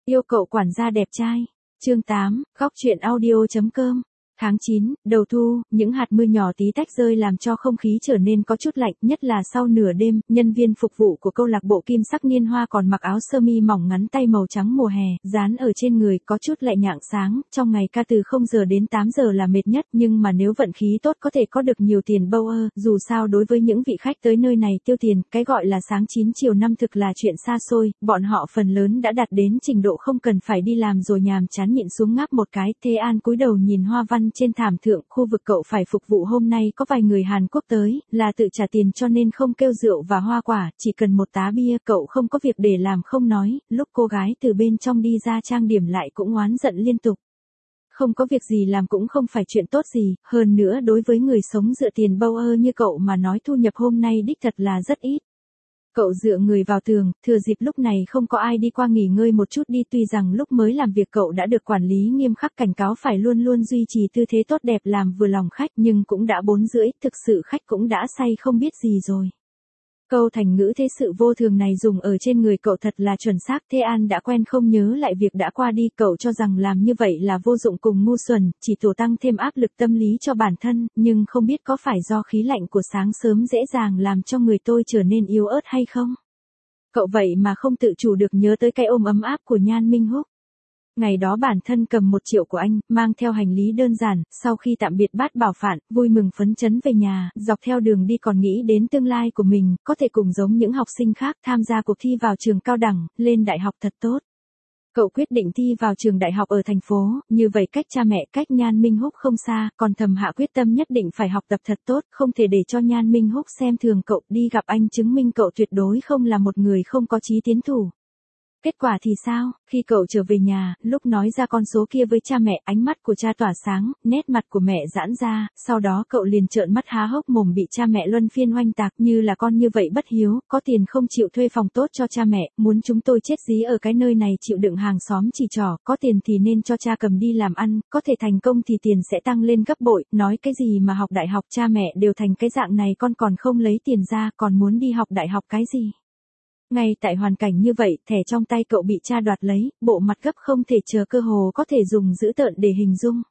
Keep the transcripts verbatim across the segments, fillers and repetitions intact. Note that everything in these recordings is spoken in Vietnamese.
Yêu cậu quản gia đẹp trai. Chương tám, góc truyện audio.com. Tháng chín, đầu thu, những hạt mưa nhỏ tí tách rơi làm cho không khí trở nên có chút lạnh, nhất là sau nửa đêm, nhân viên phục vụ của câu lạc bộ Kim Sắc Niên Hoa còn mặc áo sơ mi mỏng ngắn tay màu trắng mùa hè, dán ở trên người có chút lạnh nhạng sáng, trong ngày ca từ không giờ đến tám giờ là mệt nhất, nhưng mà nếu vận khí tốt có thể có được nhiều tiền bâu ơ, dù sao đối với những vị khách tới nơi này tiêu tiền, cái gọi là sáng chín chiều năm thực là chuyện xa xôi, bọn họ phần lớn đã đạt đến trình độ không cần phải đi làm rồi nhàm chán nhịn xuống ngáp một cái. Thế An cúi đầu nhìn hoa văn trên thảm thượng, khu vực cậu phải phục vụ hôm nay có vài người Hàn Quốc tới, là tự trả tiền cho nên không kêu rượu và hoa quả, chỉ cần một tá bia. Cậu không có việc để làm không nói, lúc cô gái từ bên trong đi ra trang điểm lại cũng oán giận liên tục. Không có việc gì làm cũng không phải chuyện tốt gì, hơn nữa đối với người sống dựa tiền bâu ơ như cậu mà nói thu nhập hôm nay đích thật là rất ít. Cậu dựa người vào tường, thừa dịp lúc này không có ai đi qua nghỉ ngơi một chút đi, tuy rằng lúc mới làm việc cậu đã được quản lý nghiêm khắc cảnh cáo phải luôn luôn duy trì tư thế tốt đẹp làm vừa lòng khách, nhưng cũng đã bốn rưỡi, thực sự khách cũng đã say không biết gì rồi. Câu thành ngữ thế sự vô thường này dùng ở trên người cậu thật là chuẩn xác. Thế An đã quen không nhớ lại việc đã qua đi, cậu cho rằng làm như vậy là vô dụng cùng ngu xuẩn, chỉ tổ tăng thêm áp lực tâm lý cho bản thân, nhưng không biết có phải do khí lạnh của sáng sớm dễ dàng làm cho người tôi trở nên yếu ớt hay không? Cậu vậy mà không tự chủ được nhớ tới cái ôm ấm áp của Nhan Minh Húc. Ngày đó bản thân cầm một triệu của anh, mang theo hành lý đơn giản, sau khi tạm biệt Bát Bảo Phạn, vui mừng phấn chấn về nhà, dọc theo đường đi còn nghĩ đến tương lai của mình, có thể cùng giống những học sinh khác tham gia cuộc thi vào trường cao đẳng, lên đại học thật tốt. Cậu quyết định thi vào trường đại học ở thành phố, như vậy cách cha mẹ, cách Nhan Minh Húc không xa, còn thầm hạ quyết tâm nhất định phải học tập thật tốt, không thể để cho Nhan Minh Húc xem thường cậu, đi gặp anh chứng minh cậu tuyệt đối không là một người không có chí tiến thủ. Kết quả thì sao, khi cậu trở về nhà, lúc nói ra con số kia với cha mẹ, ánh mắt của cha tỏa sáng, nét mặt của mẹ giãn ra, sau đó cậu liền trợn mắt há hốc mồm bị cha mẹ luân phiên oanh tạc, như là con như vậy bất hiếu, có tiền không chịu thuê phòng tốt cho cha mẹ, muốn chúng tôi chết dí ở cái nơi này chịu đựng hàng xóm chỉ trỏ, có tiền thì nên cho cha cầm đi làm ăn, có thể thành công thì tiền sẽ tăng lên gấp bội, nói cái gì mà học đại học cha mẹ đều thành cái dạng này con còn không lấy tiền ra, còn muốn đi học đại học cái gì. Ngay tại hoàn cảnh như vậy, thẻ trong tay cậu bị cha đoạt lấy, bộ mặt gấp không thể chờ, cơ hồ có thể dùng dữ tợn để hình dung.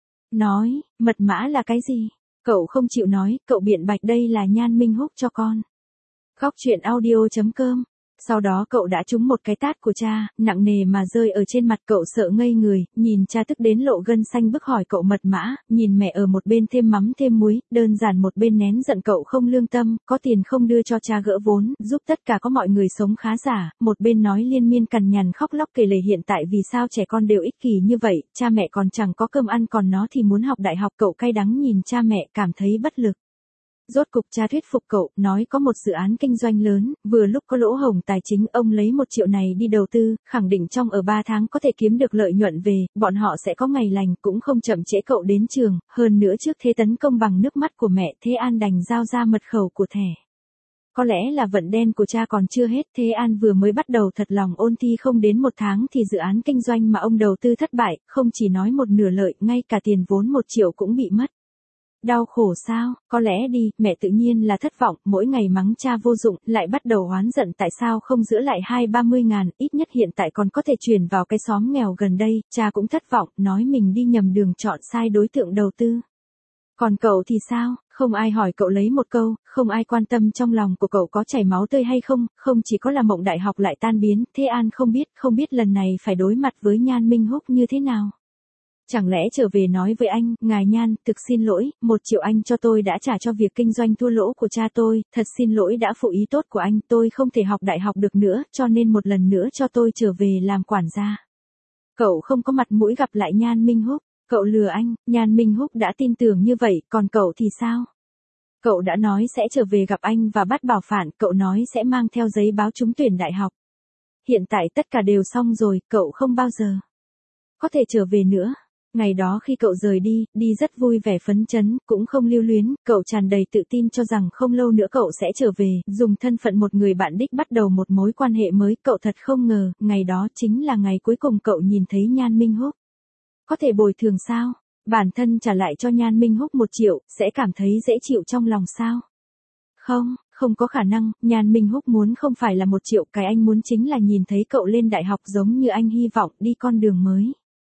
Nói, mật mã là cái gì? Cậu không chịu nói, cậu biện bạch đây là Nhan Minh Húc cho con. Góc truyện audio.com. Sau đó cậu đã trúng một cái tát của cha, nặng nề mà rơi ở trên mặt, cậu sợ ngây người, nhìn cha tức đến lộ gân xanh bức hỏi cậu mật mã, nhìn mẹ ở một bên thêm mắm thêm muối, đơn giản một bên nén giận cậu không lương tâm, có tiền không đưa cho cha gỡ vốn, giúp tất cả có mọi người sống khá giả, một bên nói liên miên cằn nhằn khóc lóc kể lể hiện tại vì sao trẻ con đều ích kỷ như vậy, cha mẹ còn chẳng có cơm ăn còn nó thì muốn học đại học, cậu cay đắng nhìn cha mẹ cảm thấy bất lực. Rốt cục cha thuyết phục cậu, nói có một dự án kinh doanh lớn, vừa lúc có lỗ hổng tài chính, ông lấy một triệu này đi đầu tư, khẳng định trong ở ba tháng có thể kiếm được lợi nhuận về, bọn họ sẽ có ngày lành, cũng không chậm trễ cậu đến trường, hơn nữa trước thế tấn công bằng nước mắt của mẹ, Thế An đành giao ra mật khẩu của thẻ. Có lẽ là vận đen của cha còn chưa hết, Thế An vừa mới bắt đầu thật lòng ôn thi không đến một tháng thì dự án kinh doanh mà ông đầu tư thất bại, không chỉ nói một nửa lợi, ngay cả tiền vốn một triệu cũng bị mất. Đau khổ sao, có lẽ đi, mẹ tự nhiên là thất vọng, mỗi ngày mắng cha vô dụng, lại bắt đầu oán giận tại sao không giữ lại hai ba mươi ngàn, ít nhất hiện tại còn có thể chuyển vào cái xóm nghèo gần đây, cha cũng thất vọng, nói mình đi nhầm đường chọn sai đối tượng đầu tư. Còn cậu thì sao, không ai hỏi cậu lấy một câu, không ai quan tâm trong lòng của cậu có chảy máu tươi hay không, không chỉ có là mộng đại học lại tan biến, Thế An không biết, không biết lần này phải đối mặt với Nhan Minh Húc như thế nào. Chẳng lẽ trở về nói với anh, ngài Nhan, thực xin lỗi, một triệu anh cho tôi đã trả cho việc kinh doanh thua lỗ của cha tôi, thật xin lỗi đã phụ ý tốt của anh, tôi không thể học đại học được nữa, cho nên một lần nữa cho tôi trở về làm quản gia. Cậu không có mặt mũi gặp lại Nhan Minh Húc, cậu lừa anh, Nhan Minh Húc đã tin tưởng như vậy, còn cậu thì sao? Cậu đã nói sẽ trở về gặp anh và Bát Bảo Phạn, cậu nói sẽ mang theo giấy báo trúng tuyển đại học. Hiện tại tất cả đều xong rồi, cậu không bao giờ có thể trở về nữa. Ngày đó khi cậu rời đi, đi rất vui vẻ phấn chấn, cũng không lưu luyến, cậu tràn đầy tự tin cho rằng không lâu nữa cậu sẽ trở về, dùng thân phận một người bạn đích bắt đầu một mối quan hệ mới, cậu thật không ngờ, ngày đó chính là ngày cuối cùng cậu nhìn thấy Nhan Minh Húc. Có thể bồi thường sao? Bản thân trả lại cho Nhan Minh Húc một triệu, sẽ cảm thấy dễ chịu trong lòng sao? Không, không. Không có khả năng, Nhan Minh Húc muốn không phải là một triệu, cái anh muốn chính là nhìn thấy cậu lên đại học giống như anh hy vọng, đi con đường mới.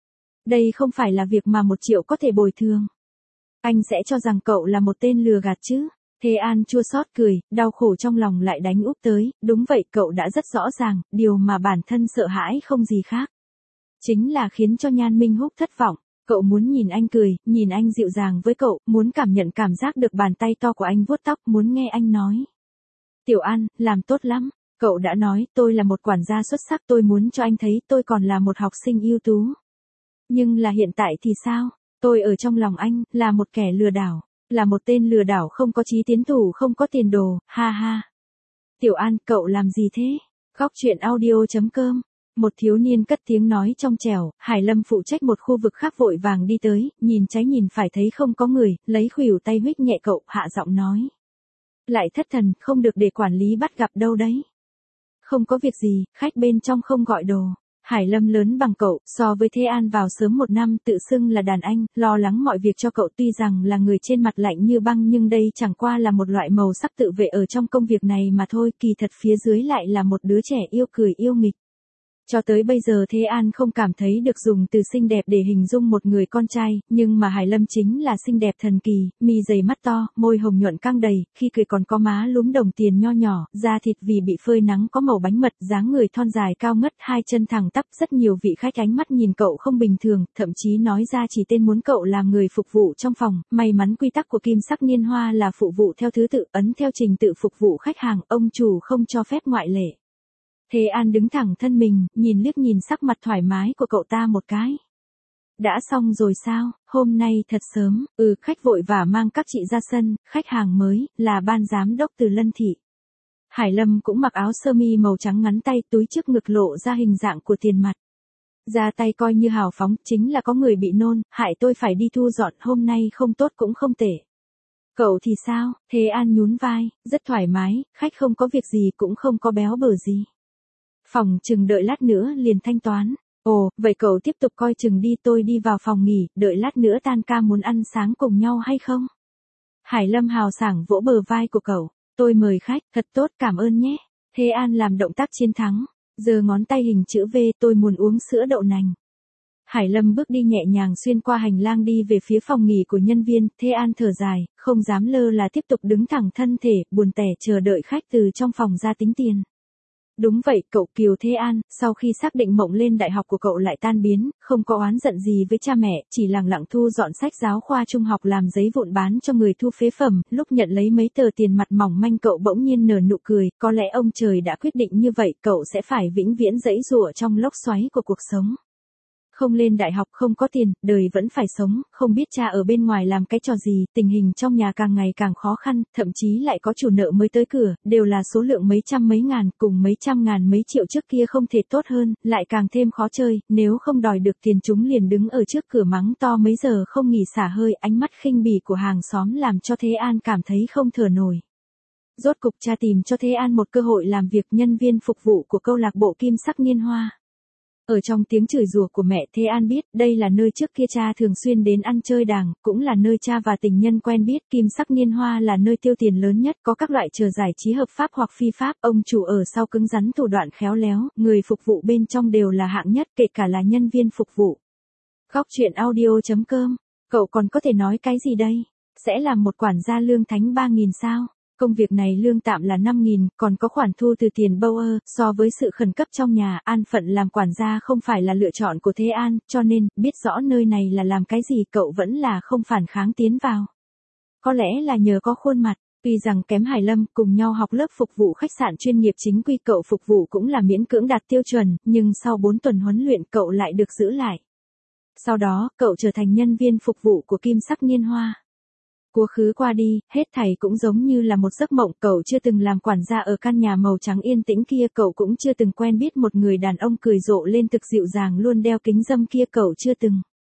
Đây không phải là việc mà một triệu có thể bồi thường. Anh sẽ cho rằng cậu là một tên lừa gạt chứ. Thế An chua xót cười, đau khổ trong lòng lại đánh úp tới, đúng vậy, cậu đã rất rõ ràng, điều mà bản thân sợ hãi không gì khác. Chính là khiến cho Nhan Minh Húc thất vọng. Cậu muốn nhìn anh cười, nhìn anh dịu dàng với cậu, muốn cảm nhận cảm giác được bàn tay to của anh vuốt tóc, muốn nghe anh nói. Tiểu An, làm tốt lắm. Cậu đã nói, tôi là một quản gia xuất sắc, tôi muốn cho anh thấy tôi còn là một học sinh ưu tú. Nhưng là hiện tại thì sao? Tôi ở trong lòng anh, là một kẻ lừa đảo. Là một tên lừa đảo không có chí tiến thủ, không có tiền đồ, ha ha. Tiểu An, cậu làm gì thế? Góc chuyện audio chấm com. Một thiếu niên cất tiếng nói trong trẻo, Hải Lâm phụ trách một khu vực khác vội vàng đi tới, nhìn trái nhìn phải thấy không có người, lấy khuỷu tay huých nhẹ cậu, hạ giọng nói. Lại thất thần, không được để quản lý bắt gặp đâu đấy. Không có việc gì, khách bên trong không gọi đồ. Hải Lâm lớn bằng cậu, so với Thế An vào sớm một năm, tự xưng là đàn anh, lo lắng mọi việc cho cậu, tuy rằng là người trên mặt lạnh như băng nhưng đây chẳng qua là một loại màu sắc tự vệ ở trong công việc này mà thôi, kỳ thật phía dưới lại là một đứa trẻ yêu cười yêu nghịch. Cho tới bây giờ Thế An không cảm thấy được dùng từ xinh đẹp để hình dung một người con trai, nhưng mà Hải Lâm chính là xinh đẹp thần kỳ, mi dày mắt to, môi hồng nhuận căng đầy, khi cười còn có má lúm đồng tiền nho nhỏ, da thịt vì bị phơi nắng có màu bánh mật, dáng người thon dài cao ngất, hai chân thẳng tắp, rất nhiều vị khách ánh mắt nhìn cậu không bình thường, thậm chí nói ra chỉ tên muốn cậu làm người phục vụ trong phòng, may mắn quy tắc của Kim Sắc Niên Hoa là phụ vụ theo thứ tự, ấn theo trình tự phục vụ khách hàng, ông chủ không cho phép ngoại lệ. Thế An đứng thẳng thân mình, nhìn liếc nhìn sắc mặt thoải mái của cậu ta một cái. Đã xong rồi sao, hôm nay thật sớm, ừ, khách vội vã mang các chị ra sân, khách hàng mới, là ban giám đốc từ Lân Thị. Hải Lâm cũng mặc áo sơ mi màu trắng ngắn tay, túi trước ngực lộ ra hình dạng của tiền mặt. Ra tay coi như hào phóng, chính là có người bị nôn, hại tôi phải đi thu dọn, hôm nay không tốt cũng không tệ. Cậu thì sao, Thế An nhún vai, rất thoải mái, khách không có việc gì cũng không có béo bở gì. Phòng chừng đợi lát nữa liền thanh toán. Ồ, vậy cậu tiếp tục coi chừng đi, tôi đi vào phòng nghỉ, đợi lát nữa tan ca muốn ăn sáng cùng nhau hay không? Hải Lâm hào sảng vỗ bờ vai của cậu, tôi mời khách, thật tốt, cảm ơn nhé. Thế An làm động tác chiến thắng, giơ ngón tay hình chữ V, tôi muốn uống sữa đậu nành. Hải Lâm bước đi nhẹ nhàng xuyên qua hành lang đi về phía phòng nghỉ của nhân viên, Thế An thở dài, không dám lơ là tiếp tục đứng thẳng thân thể, buồn tẻ chờ đợi khách từ trong phòng ra tính tiền. Đúng vậy, cậu Kiều Thế An, sau khi xác định mộng lên đại học của cậu lại tan biến, không có oán giận gì với cha mẹ, chỉ lẳng lặng thu dọn sách giáo khoa trung học làm giấy vụn bán cho người thu phế phẩm, lúc nhận lấy mấy tờ tiền mặt mỏng manh cậu bỗng nhiên nở nụ cười, có lẽ ông trời đã quyết định như vậy, cậu sẽ phải vĩnh viễn giãy giụa trong lốc xoáy của cuộc sống. Không lên đại học, không có tiền, đời vẫn phải sống, không biết cha ở bên ngoài làm cái trò gì, tình hình trong nhà càng ngày càng khó khăn, thậm chí lại có chủ nợ mới tới cửa, đều là số lượng mấy trăm mấy ngàn, cùng mấy trăm ngàn mấy triệu trước kia không thể tốt hơn, lại càng thêm khó chơi, nếu không đòi được tiền chúng liền đứng ở trước cửa mắng to mấy giờ không nghỉ xả hơi, ánh mắt khinh bỉ của hàng xóm làm cho Thế An cảm thấy không thở nổi. Rốt cục cha tìm cho Thế An một cơ hội làm việc nhân viên phục vụ của câu lạc bộ Kim Sắc Niên Hoa. Ở trong tiếng chửi rủa của mẹ, Thế An biết, đây là nơi trước kia cha thường xuyên đến ăn chơi đàng, cũng là nơi cha và tình nhân quen biết, Kim Sắc Niên Hoa là nơi tiêu tiền lớn nhất, có các loại chờ giải trí hợp pháp hoặc phi pháp, ông chủ ở sau cứng rắn thủ đoạn khéo léo, người phục vụ bên trong đều là hạng nhất, kể cả là nhân viên phục vụ. Góc chuyện audio chấm com, cậu còn có thể nói cái gì đây? Sẽ làm một quản gia lương thánh ba nghìn sao? Công việc này lương tạm là năm nghìn, còn có khoản thu từ tiền bâu ơ, so với sự khẩn cấp trong nhà, an phận làm quản gia không phải là lựa chọn của Thế An, cho nên, biết rõ nơi này là làm cái gì cậu vẫn là không phản kháng tiến vào. Có lẽ là nhờ có khuôn mặt, tuy rằng kém Hải Lâm, cùng nhau học lớp phục vụ khách sạn chuyên nghiệp chính quy cậu phục vụ cũng là miễn cưỡng đạt tiêu chuẩn, nhưng sau bốn tuần huấn luyện cậu lại được giữ lại. Sau đó, cậu trở thành nhân viên phục vụ của Kim Sắc Niên Hoa. Quá khứ qua đi, hết thảy cũng giống như là một giấc mộng, cậu chưa từng làm quản gia ở căn nhà màu trắng yên tĩnh kia, cậu cũng chưa từng quen biết một người đàn ông cười rộ lên thực dịu dàng luôn đeo kính râm kia, cậu chưa từng.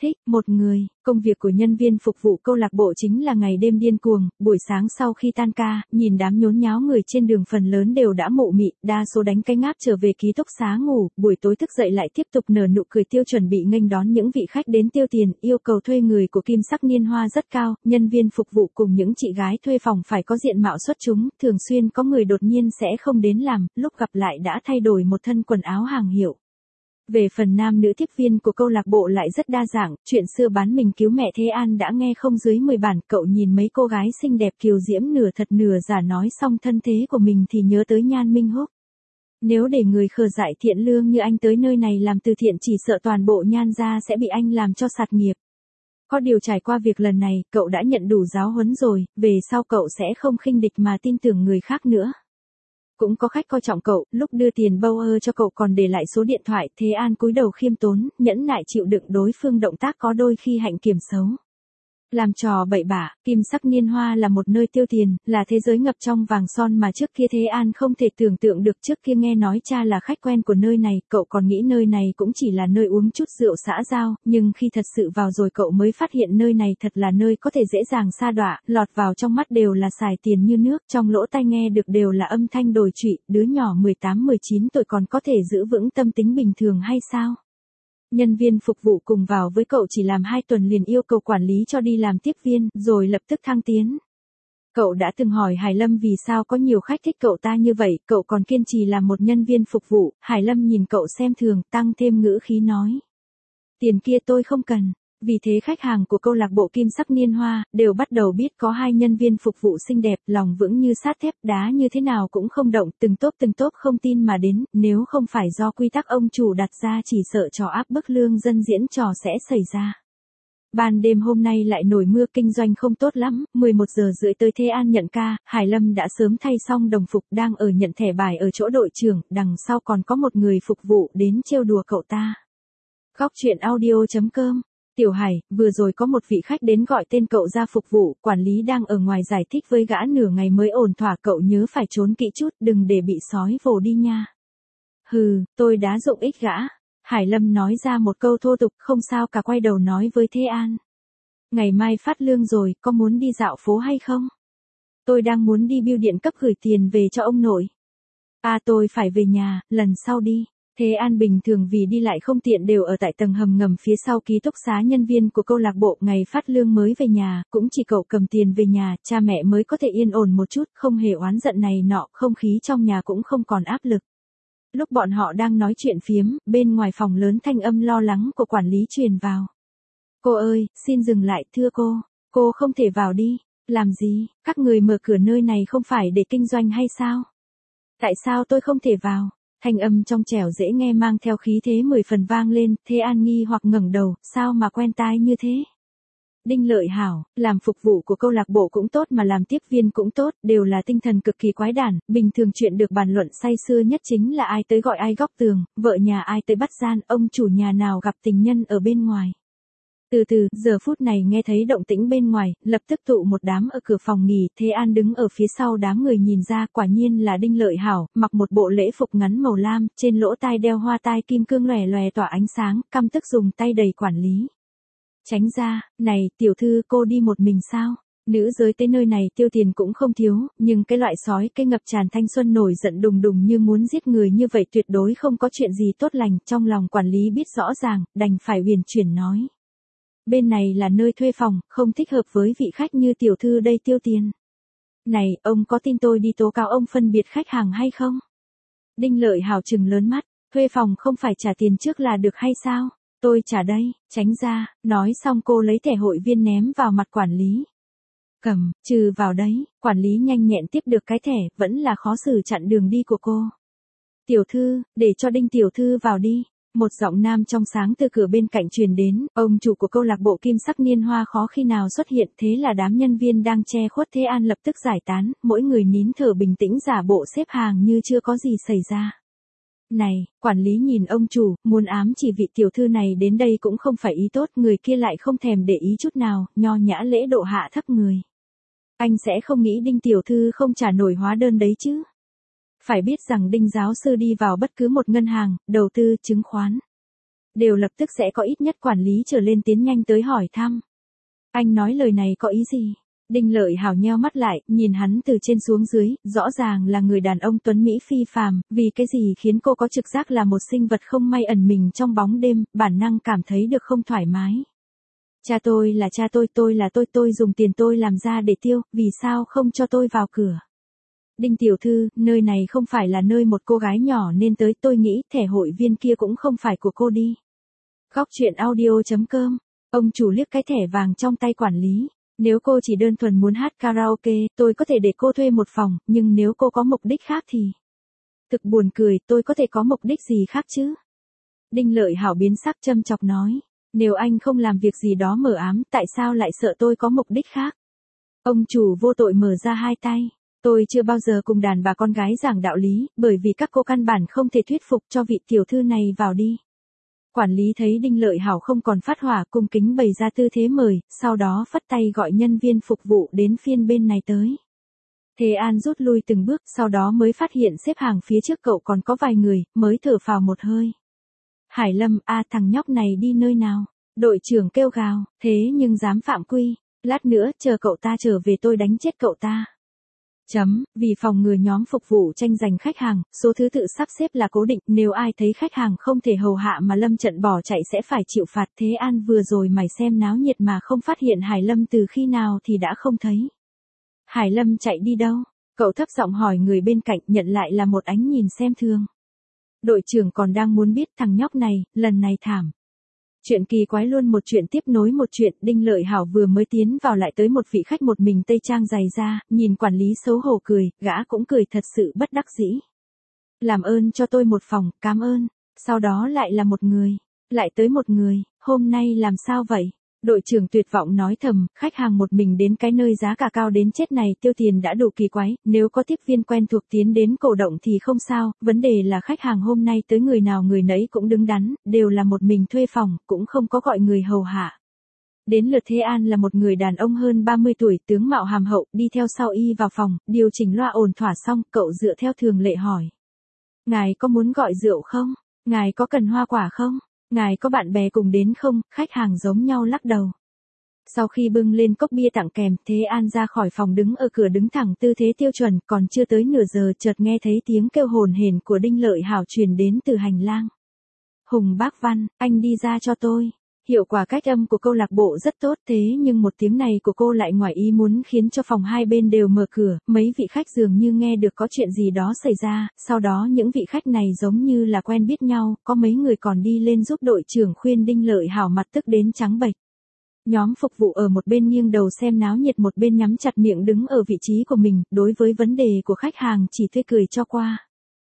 thích, một người. Công việc của nhân viên phục vụ câu lạc bộ chính là ngày đêm điên cuồng, buổi sáng sau khi tan ca, nhìn đám nhốn nháo người trên đường phần lớn đều đã mụ mị, đa số đánh cái ngáp trở về ký túc xá ngủ, buổi tối thức dậy lại tiếp tục nở nụ cười tiêu chuẩn bị nghênh đón những vị khách đến tiêu tiền, yêu cầu thuê người của Kim Sắc Niên Hoa rất cao, nhân viên phục vụ cùng những chị gái thuê phòng phải có diện mạo xuất chúng, thường xuyên có người đột nhiên sẽ không đến làm, lúc gặp lại đã thay đổi một thân quần áo hàng hiệu. Về phần nam nữ tiếp viên của câu lạc bộ lại rất đa dạng, chuyện xưa bán mình cứu mẹ Thế An đã nghe không dưới mười bản, cậu nhìn mấy cô gái xinh đẹp kiều diễm nửa thật nửa giả nói xong thân thế của mình thì nhớ tới Nhan Minh Húc. Nếu để người khờ dại thiện lương như anh tới nơi này làm từ thiện chỉ sợ toàn bộ Nhan gia sẽ bị anh làm cho sạt nghiệp. Có điều trải qua việc lần này, cậu đã nhận đủ giáo huấn rồi, về sau cậu sẽ không khinh địch mà tin tưởng người khác nữa. Cũng có khách coi trọng cậu, lúc đưa tiền Bauer cho cậu còn để lại số điện thoại, Thế An cúi đầu khiêm tốn, nhẫn nại chịu đựng đối phương động tác có đôi khi hạnh kiểm xấu. Làm trò bậy bạ, Kim Sắc Niên Hoa là một nơi tiêu tiền, là thế giới ngập trong vàng son mà trước kia Thế An không thể tưởng tượng được. Trước kia nghe nói cha là khách quen của nơi này, cậu còn nghĩ nơi này cũng chỉ là nơi uống chút rượu xã giao, nhưng khi thật sự vào rồi cậu mới phát hiện nơi này thật là nơi có thể dễ dàng sa đọa, lọt vào trong mắt đều là xài tiền như nước, trong lỗ tai nghe được đều là âm thanh đồi trụy, đứa nhỏ mười tám mười chín tuổi còn có thể giữ vững tâm tính bình thường hay sao? Nhân viên phục vụ cùng vào với cậu chỉ làm hai tuần liền yêu cầu quản lý cho đi làm tiếp viên, rồi lập tức thăng tiến. Cậu đã từng hỏi Hải Lâm vì sao có nhiều khách thích cậu ta như vậy, cậu còn kiên trì làm một nhân viên phục vụ, Hải Lâm nhìn cậu xem thường, tăng thêm ngữ khí nói. Tiền kia tôi không cần. Vì thế khách hàng của câu lạc bộ Kim Sắc Niên Hoa đều bắt đầu biết có hai nhân viên phục vụ xinh đẹp, lòng vững như sắt thép, đá như thế nào cũng không động, từng tốp từng tốp không tin mà đến, nếu không phải do quy tắc ông chủ đặt ra chỉ sợ trò áp bức lương dân diễn trò sẽ xảy ra. Ban đêm hôm nay lại nổi mưa, kinh doanh không tốt lắm, mười một giờ rưỡi tới Thế An nhận ca, Hải Lâm đã sớm thay xong đồng phục đang ở nhận thẻ bài ở chỗ đội trưởng, đằng sau còn có một người phục vụ đến trêu đùa cậu ta. Góc chuyện audio chấm com Tiểu Hải, vừa rồi có một vị khách đến gọi tên cậu ra phục vụ, quản lý đang ở ngoài giải thích với gã nửa ngày mới ổn thỏa, cậu nhớ phải trốn kỹ chút, đừng để bị sói vồ đi nha. Hừ, tôi đã dụng ích gã. Hải Lâm nói ra một câu thô tục, không sao cả, quay đầu nói với Thế An. Ngày mai phát lương rồi, có muốn đi dạo phố hay không? Tôi đang muốn đi bưu điện cấp gửi tiền về cho ông nội. À tôi phải về nhà, lần sau đi. Thế An bình thường vì đi lại không tiện đều ở tại tầng hầm ngầm phía sau ký túc xá nhân viên của câu lạc bộ, ngày phát lương mới về nhà, cũng chỉ cậu cầm tiền về nhà, cha mẹ mới có thể yên ổn một chút, không hề oán giận này nọ, không khí trong nhà cũng không còn áp lực. Lúc bọn họ đang nói chuyện phiếm, bên ngoài phòng lớn thanh âm lo lắng của quản lý truyền vào. Cô ơi, xin dừng lại, thưa cô, cô không thể vào đi. Làm gì, các người mở cửa nơi này không phải để kinh doanh hay sao? Tại sao tôi không thể vào? Thanh âm trong trẻo dễ nghe mang theo khí thế mười phần vang lên, Thế An nghi hoặc ngẩng đầu, sao mà quen tai như thế? Đinh Lợi Hảo, làm phục vụ của câu lạc bộ cũng tốt mà làm tiếp viên cũng tốt, đều là tinh thần cực kỳ quái đản, bình thường chuyện được bàn luận say sưa nhất chính là ai tới gọi ai góc tường, vợ nhà ai tới bắt gian, ông chủ nhà nào gặp tình nhân ở bên ngoài. Từ từ, giờ phút này nghe thấy động tĩnh bên ngoài, lập tức tụ một đám ở cửa phòng nghỉ, Thế An đứng ở phía sau đám người nhìn ra, quả nhiên là Đinh Lợi Hảo, mặc một bộ lễ phục ngắn màu lam, trên lỗ tai đeo hoa tai kim cương lòe lòe tỏa ánh sáng, căm tức dùng tay đẩy quản lý. Tránh ra, này, tiểu thư cô đi một mình sao? Nữ giới tới nơi này tiêu tiền cũng không thiếu, nhưng cái loại sói cây ngập tràn thanh xuân nổi giận đùng đùng như muốn giết người như vậy tuyệt đối không có chuyện gì tốt lành, trong lòng quản lý biết rõ ràng, đành phải huyền chuyển nói. Bên này là nơi thuê phòng, không thích hợp với vị khách như tiểu thư đây tiêu tiền. Này, ông có tin tôi đi tố cáo ông phân biệt khách hàng hay không? Đinh Lợi Hảo trừng lớn mắt, thuê phòng không phải trả tiền trước là được hay sao? Tôi trả đây, tránh ra, nói xong cô lấy thẻ hội viên ném vào mặt quản lý. Cầm, trừ vào đấy, quản lý nhanh nhẹn tiếp được cái thẻ, vẫn là khó xử chặn đường đi của cô. Tiểu thư, để cho Đinh tiểu thư vào đi. Một giọng nam trong sáng từ cửa bên cạnh truyền đến, ông chủ của câu lạc bộ Kim Sắc Niên Hoa khó khi nào xuất hiện, thế là đám nhân viên đang che khuất Thế An lập tức giải tán, mỗi người nín thở bình tĩnh giả bộ xếp hàng như chưa có gì xảy ra. Này, quản lý nhìn ông chủ, muốn ám chỉ vị tiểu thư này đến đây cũng không phải ý tốt, người kia lại không thèm để ý chút nào, nho nhã lễ độ hạ thấp người. Anh sẽ không nghĩ Đinh tiểu thư không trả nổi hóa đơn đấy chứ? Phải biết rằng Đinh giáo sư đi vào bất cứ một ngân hàng, đầu tư, chứng khoán. đều lập tức sẽ có ít nhất quản lý trở lên tiến nhanh tới hỏi thăm. Anh nói lời này có ý gì? Đinh Lợi Hảo nheo mắt lại, nhìn hắn từ trên xuống dưới, rõ ràng là người đàn ông tuấn Mỹ phi phàm, vì cái gì khiến cô có trực giác là một sinh vật không may ẩn mình trong bóng đêm, bản năng cảm thấy được không thoải mái. Cha tôi là cha tôi, tôi là tôi, tôi dùng tiền tôi làm ra để tiêu, vì sao không cho tôi vào cửa? Đinh tiểu thư, nơi này không phải là nơi một cô gái nhỏ nên tới, tôi nghĩ thẻ hội viên kia cũng không phải của cô đi. Góc truyện audio chấm com, ông chủ liếc cái thẻ vàng trong tay quản lý. Nếu cô chỉ đơn thuần muốn hát karaoke, tôi có thể để cô thuê một phòng, nhưng nếu cô có mục đích khác thì... Thực buồn cười, tôi có thể có mục đích gì khác chứ? Đinh Lợi Hảo biến sắc châm chọc nói. Nếu anh không làm việc gì đó mờ ám, tại sao lại sợ tôi có mục đích khác? Ông chủ vô tội mở ra hai tay. Tôi chưa bao giờ cùng đàn bà con gái giảng đạo lý, bởi vì các cô căn bản không thể thuyết phục cho vị tiểu thư này vào đi. Quản lý thấy Đinh Lợi Hảo không còn phát hỏa, cung kính bày ra tư thế mời, sau đó phất tay gọi nhân viên phục vụ đến phiên bên này tới. Thế An rút lui từng bước, sau đó mới phát hiện xếp hàng phía trước cậu còn có vài người, mới thở phào một hơi. Hải Lâm, a thằng nhóc này đi nơi nào? Đội trưởng kêu gào, thế nhưng dám phạm quy, lát nữa chờ cậu ta trở về tôi đánh chết cậu ta. Chấm, vì phòng ngừa nhóm phục vụ tranh giành khách hàng, số thứ tự sắp xếp là cố định, nếu ai thấy khách hàng không thể hầu hạ mà lâm trận bỏ chạy sẽ phải chịu phạt. Thế An vừa rồi mày xem náo nhiệt mà không phát hiện Hải Lâm từ khi nào thì đã không thấy. Hải Lâm chạy đi đâu? Cậu thấp giọng hỏi người bên cạnh, nhận lại là một ánh nhìn xem thường. Đội trưởng còn đang muốn biết thằng nhóc này, lần này thảm. Chuyện kỳ quái luôn một chuyện tiếp nối một chuyện, Đinh Lợi Hảo vừa mới tiến vào lại tới một vị khách một mình tây trang dày da, nhìn quản lý xấu hổ cười, gã cũng cười thật sự bất đắc dĩ. Làm ơn cho tôi một phòng, cám ơn. Sau đó lại là một người, lại tới một người, hôm nay làm sao vậy? Đội trưởng tuyệt vọng nói thầm, khách hàng một mình đến cái nơi giá cả cao đến chết này tiêu tiền đã đủ kỳ quái, nếu có tiếp viên quen thuộc tiến đến cổ động thì không sao, vấn đề là khách hàng hôm nay tới người nào người nấy cũng đứng đắn, đều là một mình thuê phòng, cũng không có gọi người hầu hạ. Đến lượt Thế An là một người đàn ông hơn ba mươi tuổi, tướng mạo hàm hậu, đi theo sau y vào phòng, điều chỉnh loa ồn thỏa xong, cậu dựa theo thường lệ hỏi. Ngài có muốn gọi rượu không? Ngài có cần hoa quả không? Ngài có bạn bè cùng đến không? Khách hàng giống nhau lắc đầu. Sau khi bưng lên cốc bia tặng kèm, Thế An ra khỏi phòng đứng ở cửa đứng thẳng tư thế tiêu chuẩn, còn chưa tới nửa giờ chợt nghe thấy tiếng kêu hồn hển của Đinh Lợi Hảo truyền đến từ hành lang. Hùng Bác Văn, anh đi ra cho tôi. Hiệu quả cách âm của câu lạc bộ rất tốt, thế nhưng một tiếng này của cô lại ngoài ý muốn khiến cho phòng hai bên đều mở cửa, mấy vị khách dường như nghe được có chuyện gì đó xảy ra, sau đó những vị khách này giống như là quen biết nhau, có mấy người còn đi lên giúp đội trưởng khuyên Đinh Lợi Hảo mặt tức đến trắng bệch. Nhóm phục vụ ở một bên nghiêng đầu xem náo nhiệt, một bên nhắm chặt miệng đứng ở vị trí của mình, đối với vấn đề của khách hàng chỉ tươi cười cho qua.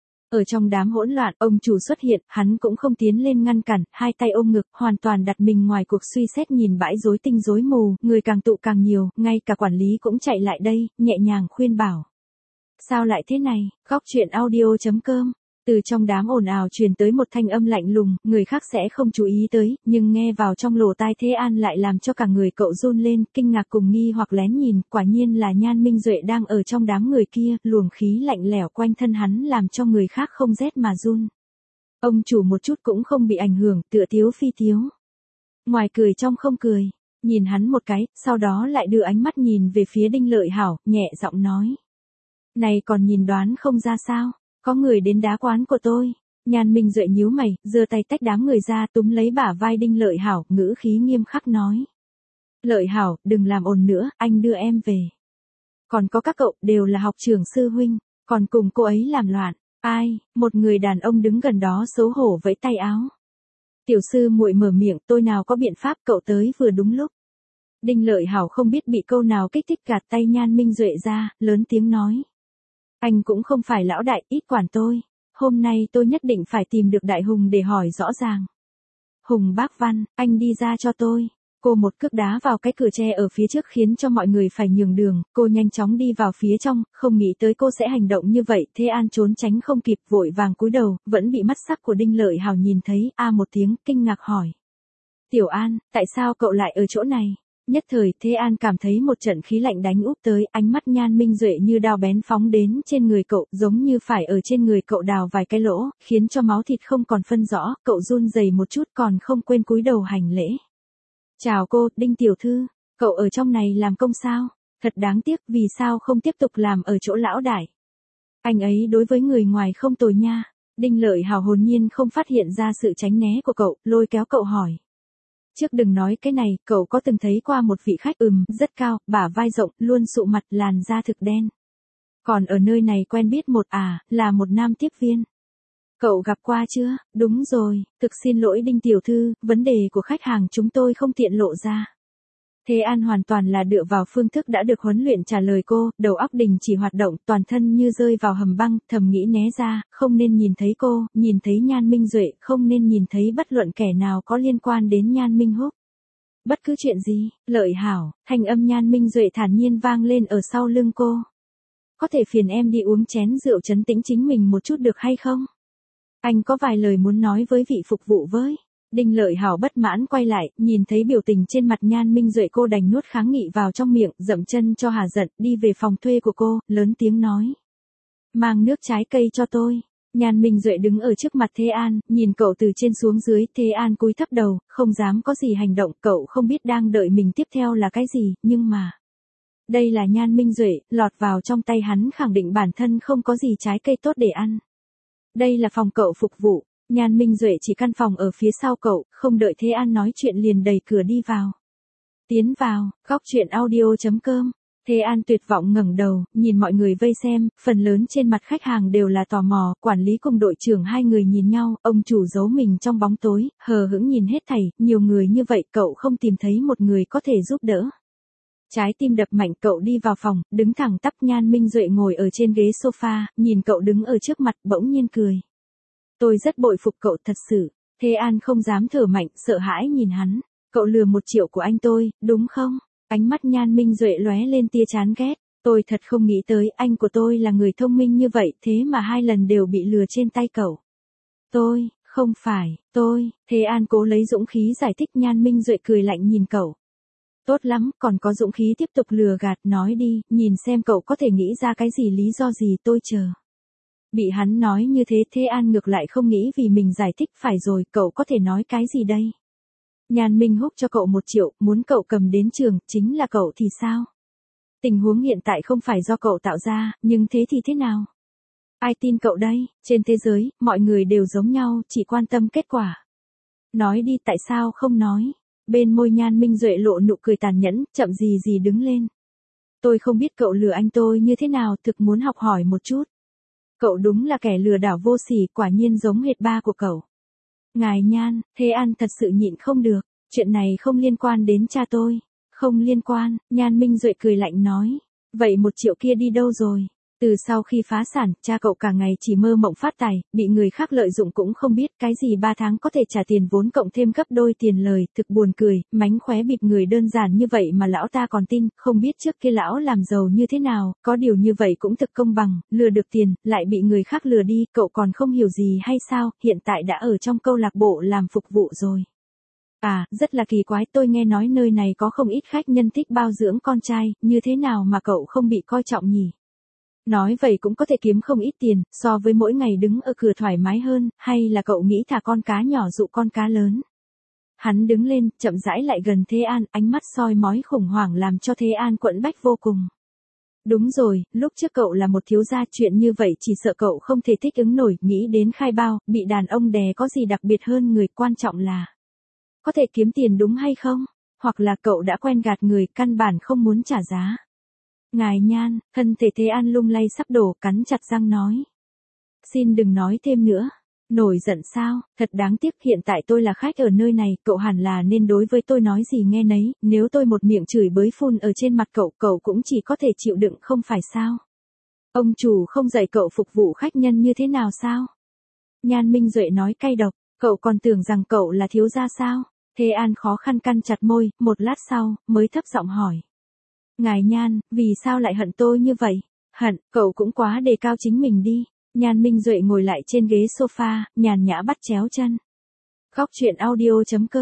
Ở trong đám hỗn loạn, ông chủ xuất hiện, hắn cũng không tiến lên ngăn cản, hai tay ôm ngực, hoàn toàn đặt mình ngoài cuộc suy xét nhìn bãi rối tinh rối mù, người càng tụ càng nhiều, ngay cả quản lý cũng chạy lại đây, nhẹ nhàng khuyên bảo. Sao lại thế này? Góc truyện audio chấm com. Từ trong đám ồn ào truyền tới một thanh âm lạnh lùng, người khác sẽ không chú ý tới, nhưng nghe vào trong lỗ tai Thế An lại làm cho cả người cậu run lên, kinh ngạc cùng nghi hoặc lén nhìn, quả nhiên là Nhan Minh Duệ đang ở trong đám người kia, luồng khí lạnh lẽo quanh thân hắn làm cho người khác không rét mà run. Ông chủ một chút cũng không bị ảnh hưởng, tựa tiếu phi tiếu. Ngoài cười trong không cười, nhìn hắn một cái, sau đó lại đưa ánh mắt nhìn về phía Đinh Lợi Hảo, nhẹ giọng nói. Này còn nhìn đoán không ra sao? Có người đến đá quán của tôi. Nhan Minh Duệ nhíu mày, giơ tay tách đám người ra, túm lấy bả vai Đinh Lợi Hảo, ngữ khí nghiêm khắc nói. Lợi Hảo, đừng làm ồn nữa, anh đưa em về. Còn có các cậu, đều là học trưởng sư huynh, còn cùng cô ấy làm loạn. Ai? Một người đàn ông đứng gần đó xấu hổ vẫy tay áo. Tiểu sư muội mở miệng, tôi nào có biện pháp, cậu tới vừa đúng lúc. Đinh Lợi Hảo không biết bị câu nào kích thích, gạt tay Nhan Minh Duệ ra, lớn tiếng nói. Anh cũng không phải lão đại, ít quản tôi. Hôm nay tôi nhất định phải tìm được Đại Hùng để hỏi rõ ràng. Hùng Bác Văn, anh đi ra cho tôi. Cô một cước đá vào cái cửa tre ở phía trước khiến cho mọi người phải nhường đường, cô nhanh chóng đi vào phía trong, không nghĩ tới cô sẽ hành động như vậy. Thế An trốn tránh không kịp, vội vàng cúi đầu, vẫn bị mắt sắc của Đinh Lợi Hảo nhìn thấy, a một tiếng, kinh ngạc hỏi. Tiểu An, tại sao cậu lại ở chỗ này? Nhất thời Thế An cảm thấy một trận khí lạnh đánh úp tới, ánh mắt Nhan Minh Duệ như đao bén phóng đến trên người cậu, giống như phải ở trên người cậu đào vài cái lỗ, khiến cho máu thịt không còn phân rõ, cậu run rẩy một chút còn không quên cúi đầu hành lễ. Chào cô, Đinh tiểu thư, cậu ở trong này làm công sao? Thật đáng tiếc, vì sao không tiếp tục làm ở chỗ lão đại? Anh ấy đối với người ngoài không tồi nha. Đinh Lợi Hào hồn nhiên không phát hiện ra sự tránh né của cậu, lôi kéo cậu hỏi. Trước đừng nói cái này, cậu có từng thấy qua một vị khách ừm, rất cao, bả vai rộng, luôn sụ mặt, làn da thực đen. Còn ở nơi này quen biết một à, là một nam tiếp viên. Cậu gặp qua chưa? Đúng rồi, thực xin lỗi Đinh tiểu thư, vấn đề của khách hàng chúng tôi không tiện lộ ra. Thế An hoàn toàn là dựa vào phương thức đã được huấn luyện trả lời cô, đầu óc đình chỉ hoạt động, toàn thân như rơi vào hầm băng, thầm nghĩ né ra, không nên nhìn thấy cô, nhìn thấy Nhan Minh Duệ, không nên nhìn thấy bất luận kẻ nào có liên quan đến Nhan Minh Húc. Bất cứ chuyện gì, Lợi Hảo, thanh âm Nhan Minh Duệ thản nhiên vang lên ở sau lưng cô. Có thể phiền em đi uống chén rượu trấn tĩnh chính mình một chút được hay không? Anh có vài lời muốn nói với vị phục vụ với. Đinh Lợi Hảo bất mãn quay lại, nhìn thấy biểu tình trên mặt Nhan Minh Duệ cô đành nuốt kháng nghị vào trong miệng, dậm chân cho hà giận, đi về phòng thuê của cô, lớn tiếng nói. Mang nước trái cây cho tôi. Nhan Minh Duệ đứng ở trước mặt Thế An, nhìn cậu từ trên xuống dưới, Thế An cúi thấp đầu, không dám có gì hành động, cậu không biết đang đợi mình tiếp theo là cái gì, nhưng mà. Đây là Nhan Minh Duệ, lọt vào trong tay hắn khẳng định bản thân không có gì trái cây tốt để ăn. Đây là phòng cậu phục vụ. Nhan Minh Duệ chỉ căn phòng ở phía sau cậu, không đợi Thế An nói chuyện liền đẩy cửa đi vào. Tiến vào, góc chuyện audio chấm com. Thế An tuyệt vọng ngẩng đầu, nhìn mọi người vây xem, phần lớn trên mặt khách hàng đều là tò mò, quản lý cùng đội trưởng hai người nhìn nhau, ông chủ giấu mình trong bóng tối, hờ hững nhìn hết thảy, nhiều người như vậy cậu không tìm thấy một người có thể giúp đỡ. Trái tim đập mạnh cậu đi vào phòng, đứng thẳng tắp Nhan Minh Duệ ngồi ở trên ghế sofa, nhìn cậu đứng ở trước mặt bỗng nhiên cười. Tôi rất bội phục cậu thật sự. Thế An không dám thở mạnh, sợ hãi nhìn hắn. Cậu lừa một triệu của anh tôi, đúng không? Ánh mắt Nhan Minh Duệ lóe lên tia chán ghét. Tôi thật không nghĩ tới anh của tôi là người thông minh như vậy, thế mà hai lần đều bị lừa trên tay cậu. Tôi, không phải, tôi. Thế An cố lấy dũng khí giải thích. Nhan Minh Duệ cười lạnh nhìn cậu. Tốt lắm, còn có dũng khí tiếp tục lừa gạt, nói đi, nhìn xem cậu có thể nghĩ ra cái gì lý do gì, tôi chờ. Bị hắn nói như thế Thế An ngược lại không nghĩ vì mình giải thích. Phải rồi, cậu có thể nói cái gì đây? Nhan Minh Húc cho cậu một triệu, muốn cậu cầm đến trường, chính là cậu thì sao? Tình huống hiện tại không phải do cậu tạo ra, nhưng thế thì thế nào? Ai tin cậu đây? Trên thế giới, mọi người đều giống nhau, chỉ quan tâm kết quả. Nói đi, tại sao không nói? Bên môi Nhan Minh Duệ lộ nụ cười tàn nhẫn, chậm gì gì đứng lên. Tôi không biết cậu lừa anh tôi như thế nào, thực muốn học hỏi một chút. Cậu đúng là kẻ lừa đảo vô sỉ, quả nhiên giống hệt ba của cậu. Ngài Nhan, Thế An thật sự nhịn không được, chuyện này không liên quan đến cha tôi. Không liên quan, Nhan Minh Duệ cười lạnh nói. Vậy một triệu kia đi đâu rồi? Từ sau khi phá sản, cha cậu cả ngày chỉ mơ mộng phát tài, bị người khác lợi dụng cũng không biết cái gì ba tháng có thể trả tiền vốn cộng thêm gấp đôi tiền lời, thực buồn cười, mánh khóe bịp người đơn giản như vậy mà lão ta còn tin, không biết trước kia lão làm giàu như thế nào, có điều như vậy cũng thực công bằng, lừa được tiền, lại bị người khác lừa đi, cậu còn không hiểu gì hay sao, hiện tại đã ở trong câu lạc bộ làm phục vụ rồi. À, rất là kỳ quái, tôi nghe nói nơi này có không ít khách nhân thích bao dưỡng con trai, như thế nào mà cậu không bị coi trọng nhỉ? Nói vậy cũng có thể kiếm không ít tiền, so với mỗi ngày đứng ở cửa thoải mái hơn, hay là cậu nghĩ thả con cá nhỏ dụ con cá lớn? Hắn đứng lên, chậm rãi lại gần Thế An, ánh mắt soi mói khủng hoảng làm cho Thế An quẫn bách vô cùng. Đúng rồi, lúc trước cậu là một thiếu gia, chuyện như vậy chỉ sợ cậu không thể thích ứng nổi, nghĩ đến khai bao, bị đàn ông đè có gì đặc biệt hơn người, quan trọng là có thể kiếm tiền đúng hay không? Hoặc là cậu đã quen gạt người, căn bản không muốn trả giá. Ngài Nhan, thân thể Thế An lung lay sắp đổ, cắn chặt răng nói. Xin đừng nói thêm nữa. Nổi giận sao, thật đáng tiếc, hiện tại tôi là khách ở nơi này, cậu hẳn là nên đối với tôi nói gì nghe nấy, nếu tôi một miệng chửi bới phun ở trên mặt cậu, cậu cũng chỉ có thể chịu đựng không phải sao? Ông chủ không dạy cậu phục vụ khách nhân như thế nào sao? Nhan Minh Duệ nói cay độc, cậu còn tưởng rằng cậu là thiếu gia sao? Thế An khó khăn căn chặt môi, một lát sau, mới thấp giọng hỏi. Ngài Nhan, vì sao lại hận tôi như vậy? Hận, cậu cũng quá đề cao chính mình đi. Nhan Minh Duệ ngồi lại trên ghế sofa, nhàn nhã bắt chéo chân. Góc chuyện audio chấm com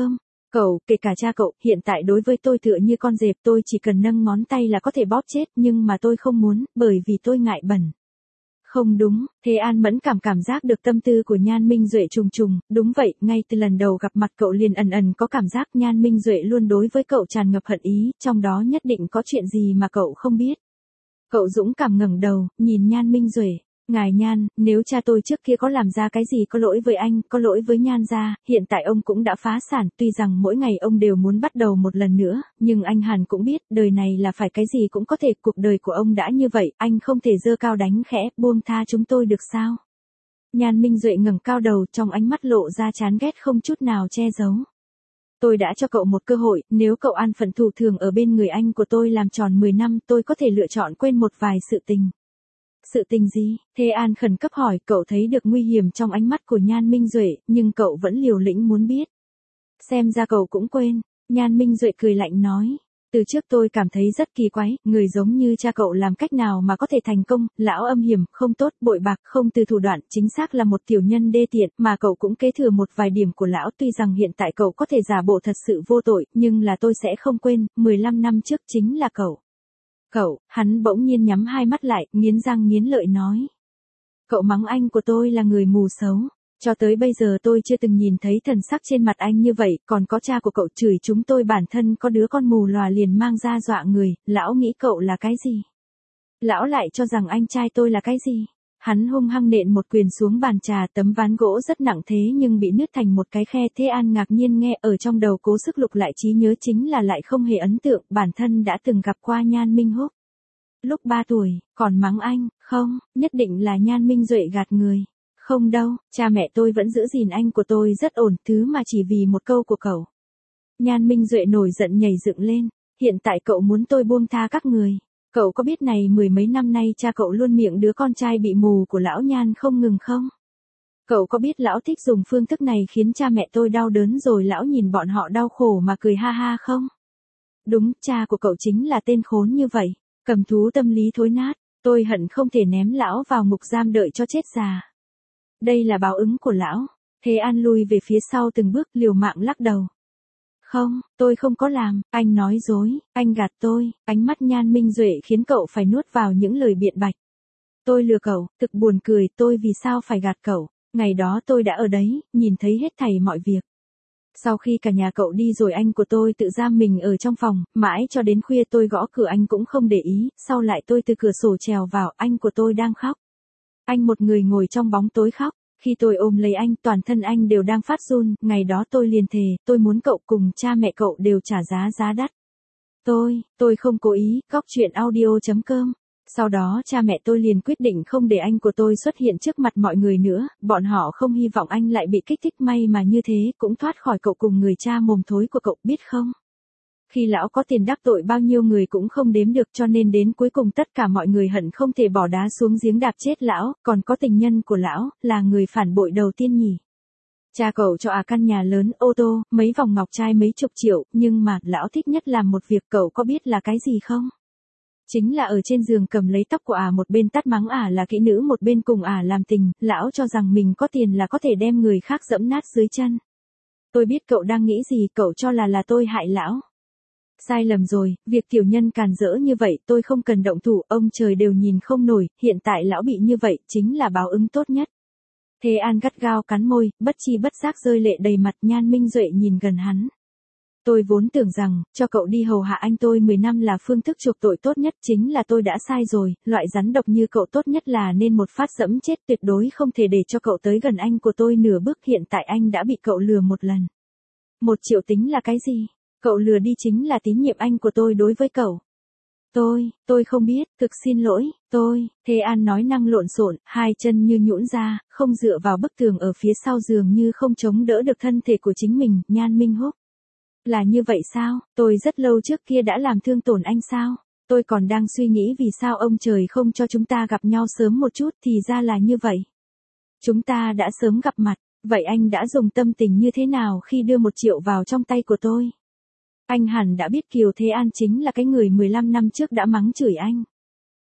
Cậu, kể cả cha cậu, hiện tại đối với tôi tựa như con dẹp, tôi chỉ cần nâng ngón tay là có thể bóp chết, nhưng mà tôi không muốn, bởi vì tôi ngại bẩn. Không đúng, Thế An mẫn cảm cảm giác được tâm tư của Nhan Minh Duệ trùng trùng, đúng vậy, ngay từ lần đầu gặp mặt cậu liền ẩn ẩn có cảm giác Nhan Minh Duệ luôn đối với cậu tràn ngập hận ý, trong đó nhất định có chuyện gì mà cậu không biết. Cậu dũng cảm ngẩng đầu, nhìn Nhan Minh Duệ. Ngài Nhan, nếu cha tôi trước kia có làm ra cái gì có lỗi với anh, có lỗi với Nhan gia, hiện tại ông cũng đã phá sản, tuy rằng mỗi ngày ông đều muốn bắt đầu một lần nữa, nhưng anh hẳn cũng biết, đời này là phải cái gì cũng có thể, cuộc đời của ông đã như vậy, anh không thể giơ cao đánh khẽ, buông tha chúng tôi được sao? Nhan Minh Duệ ngẩng cao đầu, trong ánh mắt lộ ra chán ghét không chút nào che giấu. Tôi đã cho cậu một cơ hội, nếu cậu an phận thủ thường ở bên người anh của tôi làm tròn mười năm, tôi có thể lựa chọn quên một vài sự tình. Sự tình gì? Thế An khẩn cấp hỏi, cậu thấy được nguy hiểm trong ánh mắt của Nhan Minh Duệ, nhưng cậu vẫn liều lĩnh muốn biết. Xem ra cậu cũng quên. Nhan Minh Duệ cười lạnh nói. Từ trước tôi cảm thấy rất kỳ quái, người giống như cha cậu làm cách nào mà có thể thành công, lão âm hiểm, không tốt, bội bạc, không từ thủ đoạn, chính xác là một tiểu nhân đê tiện, mà cậu cũng kế thừa một vài điểm của lão, tuy rằng hiện tại cậu có thể giả bộ thật sự vô tội, nhưng là tôi sẽ không quên, mười lăm năm trước chính là cậu. Cậu, hắn bỗng nhiên nhắm hai mắt lại, nghiến răng nghiến lợi nói. Cậu mắng anh của tôi là người mù xấu. Cho tới bây giờ tôi chưa từng nhìn thấy thần sắc trên mặt anh như vậy, còn có cha của cậu chửi chúng tôi bản thân có đứa con mù lòa liền mang ra dọa người, lão nghĩ cậu là cái gì? Lão lại cho rằng anh trai tôi là cái gì? Hắn hung hăng nện một quyền xuống bàn trà, tấm ván gỗ rất nặng thế nhưng bị nứt thành một cái khe. Thế An ngạc nhiên nghe, ở trong đầu cố sức lục lại trí nhớ, chính là lại không hề ấn tượng, bản thân đã từng gặp qua Nhan Minh Húc. Lúc ba tuổi, còn mắng anh, không, nhất định là Nhan Minh Duệ gạt người. Không đâu, cha mẹ tôi vẫn giữ gìn anh của tôi rất ổn, thứ mà chỉ vì một câu của cậu. Nhan Minh Duệ nổi giận nhảy dựng lên, hiện tại cậu muốn tôi buông tha các người. Cậu có biết này mười mấy năm nay cha cậu luôn miệng đứa con trai bị mù của lão Nhan không ngừng không? Cậu có biết lão thích dùng phương thức này khiến cha mẹ tôi đau đớn rồi lão nhìn bọn họ đau khổ mà cười ha ha không? Đúng, cha của cậu chính là tên khốn như vậy, cầm thú tâm lý thối nát, tôi hận không thể ném lão vào ngục giam đợi cho chết già. Đây là báo ứng của lão. Thế An lui về phía sau từng bước, liều mạng lắc đầu. Không, tôi không có làm, anh nói dối, anh gạt tôi. Ánh mắt Nhan Minh Duệ khiến cậu phải nuốt vào những lời biện bạch. Tôi lừa cậu, thực buồn cười, tôi vì sao phải gạt cậu? Ngày đó tôi đã ở đấy, nhìn thấy hết thảy mọi việc. Sau khi cả nhà cậu đi rồi anh của tôi tự giam mình ở trong phòng, mãi cho đến khuya tôi gõ cửa anh cũng không để ý, sau lại tôi từ cửa sổ trèo vào, anh của tôi đang khóc. Anh một người ngồi trong bóng tối khóc, khi tôi ôm lấy anh, toàn thân anh đều đang phát run, ngày đó tôi liền thề, tôi muốn cậu cùng cha mẹ cậu đều trả giá giá đắt. Tôi, tôi không cố ý, góc chuyện audio chấm com. Sau đó cha mẹ tôi liền quyết định không để anh của tôi xuất hiện trước mặt mọi người nữa, bọn họ không hy vọng anh lại bị kích thích, may mà như thế, cũng thoát khỏi cậu cùng người cha mồm thối của cậu, biết không? Khi lão có tiền đắc tội bao nhiêu người cũng không đếm được, cho nên đến cuối cùng tất cả mọi người hận không thể bỏ đá xuống giếng đạp chết lão, còn có tình nhân của lão, là người phản bội đầu tiên nhỉ. Cha cậu cho à căn nhà lớn, ô tô, mấy vòng ngọc trai mấy chục triệu, nhưng mà, lão thích nhất làm một việc, cậu có biết là cái gì không? Chính là ở trên giường cầm lấy tóc của ả, một bên tát mắng ả là kỹ nữ, một bên cùng ả làm tình, lão cho rằng mình có tiền là có thể đem người khác dẫm nát dưới chân. Tôi biết cậu đang nghĩ gì, cậu cho là là tôi hại lão. Sai lầm rồi, việc tiểu nhân càn rỡ như vậy tôi không cần động thủ, ông trời đều nhìn không nổi, hiện tại lão bị như vậy, chính là báo ứng tốt nhất. Thế An gắt gao cắn môi, bất chi bất giác rơi lệ đầy mặt. Nhan Minh Duệ nhìn gần hắn. Tôi vốn tưởng rằng, cho cậu đi hầu hạ anh tôi mười năm là phương thức chuộc tội tốt nhất, chính là tôi đã sai rồi, loại rắn độc như cậu tốt nhất là nên một phát dẫm chết, tuyệt đối không thể để cho cậu tới gần anh của tôi nửa bước, hiện tại anh đã bị cậu lừa một lần. Một triệu tính là cái gì? Cậu lừa đi chính là tín nhiệm anh của tôi đối với cậu. Tôi, tôi không biết, thực xin lỗi, tôi, Thế An nói năng lộn xộn, hai chân như nhũn ra, không dựa vào bức tường ở phía sau giường như không chống đỡ được thân thể của chính mình. Nhan Minh Húc. Là như vậy sao, tôi rất lâu trước kia đã làm thương tổn anh sao? Tôi còn đang suy nghĩ vì sao ông trời không cho chúng ta gặp nhau sớm một chút, thì ra là như vậy. Chúng ta đã sớm gặp mặt, vậy anh đã dùng tâm tình như thế nào khi đưa một triệu vào trong tay của tôi? Anh hẳn đã biết Kiều Thế An chính là cái người mười lăm năm trước đã mắng chửi anh.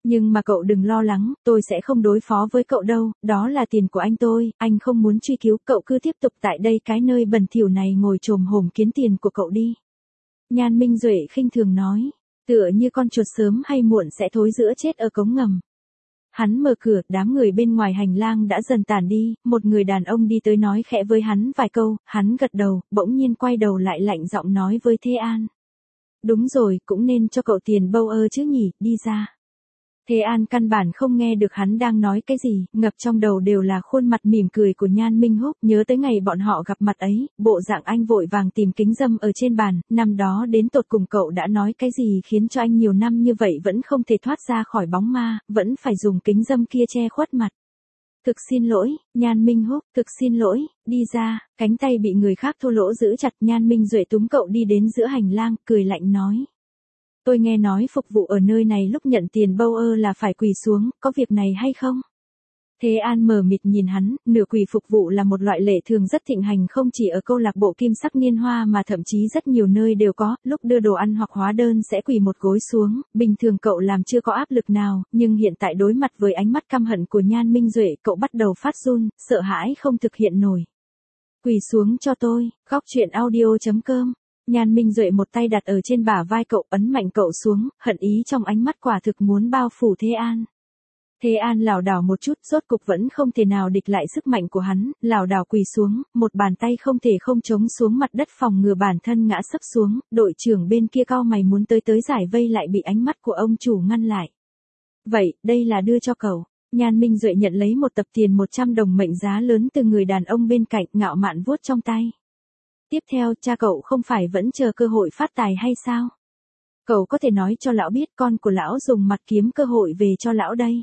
Nhưng mà cậu đừng lo lắng, tôi sẽ không đối phó với cậu đâu, đó là tiền của anh tôi, anh không muốn truy cứu, cậu cứ tiếp tục tại đây cái nơi bẩn thỉu này ngồi chồm hổm kiếm tiền của cậu đi. Nhan Minh Duệ khinh thường nói, tựa như con chuột sớm hay muộn sẽ thối rữa chết ở cống ngầm. Hắn mở cửa, đám người bên ngoài hành lang đã dần tản đi, một người đàn ông đi tới nói khẽ với hắn vài câu, hắn gật đầu, bỗng nhiên quay đầu lại lạnh giọng nói với Thế An. Đúng rồi, cũng nên cho cậu tiền bâu ơ chứ nhỉ, đi ra. Thế An căn bản không nghe được hắn đang nói cái gì, ngập trong đầu đều là khuôn mặt mỉm cười của Nhan Minh Húc, nhớ tới ngày bọn họ gặp mặt ấy, bộ dạng anh vội vàng tìm kính râm ở trên bàn, năm đó đến tột cùng cậu đã nói cái gì khiến cho anh nhiều năm như vậy vẫn không thể thoát ra khỏi bóng ma, vẫn phải dùng kính râm kia che khuất mặt. Thực xin lỗi, Nhan Minh Húc, thực xin lỗi, đi ra, cánh tay bị người khác thô lỗ giữ chặt, Nhan Minh Duệ túm cậu đi đến giữa hành lang, cười lạnh nói. Tôi nghe nói phục vụ ở nơi này lúc nhận tiền bâu ơ là phải quỳ xuống, có việc này hay không? Thế An mờ mịt nhìn hắn, nửa quỳ phục vụ là một loại lệ thường rất thịnh hành không chỉ ở câu lạc bộ Kim Sắc Niên Hoa mà thậm chí rất nhiều nơi đều có, lúc đưa đồ ăn hoặc hóa đơn sẽ quỳ một gối xuống, bình thường cậu làm chưa có áp lực nào, nhưng hiện tại đối mặt với ánh mắt căm hận của Nhan Minh Duệ cậu bắt đầu phát run, sợ hãi không thực hiện nổi. Quỳ xuống cho tôi, góc chuyện audio chấm com. Nhan Minh Duệ một tay đặt ở trên bả vai cậu, ấn mạnh cậu xuống, hận ý trong ánh mắt quả thực muốn bao phủ Thế An. Thế An lảo đảo một chút, rốt cục vẫn không thể nào địch lại sức mạnh của hắn, lảo đảo quỳ xuống, một bàn tay không thể không chống xuống mặt đất phòng ngừa bản thân ngã sấp xuống, đội trưởng bên kia cau mày muốn tới tới giải vây lại bị ánh mắt của ông chủ ngăn lại. Vậy, đây là đưa cho cậu. Nhan Minh Duệ nhận lấy một tập tiền một trăm đồng mệnh giá lớn từ người đàn ông bên cạnh, ngạo mạn vuốt trong tay. Tiếp theo, cha cậu không phải vẫn chờ cơ hội phát tài hay sao? Cậu có thể nói cho lão biết con của lão dùng mặt kiếm cơ hội về cho lão đây.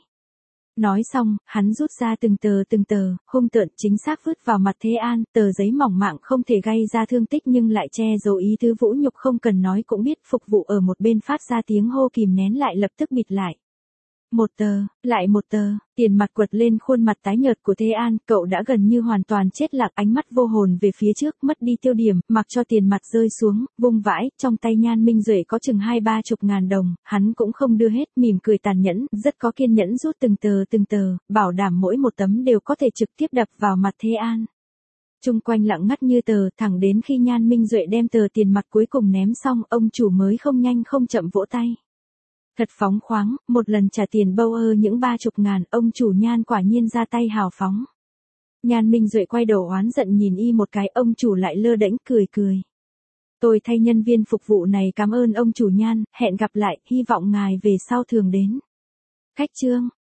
Nói xong, hắn rút ra từng tờ từng tờ, hung tợn chính xác vứt vào mặt Thế An, tờ giấy mỏng mảng không thể gây ra thương tích nhưng lại che giấu ý tứ vũ nhục không cần nói cũng biết, phục vụ ở một bên phát ra tiếng hô kìm nén lại lập tức bịt lại. Một tờ, lại một tờ, tiền mặt quật lên khuôn mặt tái nhợt của Thế An, cậu đã gần như hoàn toàn chết lạc, ánh mắt vô hồn về phía trước, mất đi tiêu điểm, mặc cho tiền mặt rơi xuống, vung vãi, trong tay Nhan Minh Duệ có chừng hai ba chục ngàn đồng, hắn cũng không đưa hết, mỉm cười tàn nhẫn, rất có kiên nhẫn rút từng tờ từng tờ, bảo đảm mỗi một tấm đều có thể trực tiếp đập vào mặt Thế An. Trung quanh lặng ngắt như tờ, thẳng đến khi Nhan Minh Duệ đem tờ tiền mặt cuối cùng ném xong, ông chủ mới không nhanh không chậm vỗ tay. Thật phóng khoáng, một lần trả tiền bâu ơ những ba chục ngàn, ông chủ Nhan quả nhiên ra tay hào phóng. Nhan Minh Duệ quay đầu oán giận nhìn y một cái, ông chủ lại lơ đễnh cười cười. Tôi thay nhân viên phục vụ này cảm ơn ông chủ Nhan, hẹn gặp lại, hy vọng ngài về sau thường đến. Khách trương.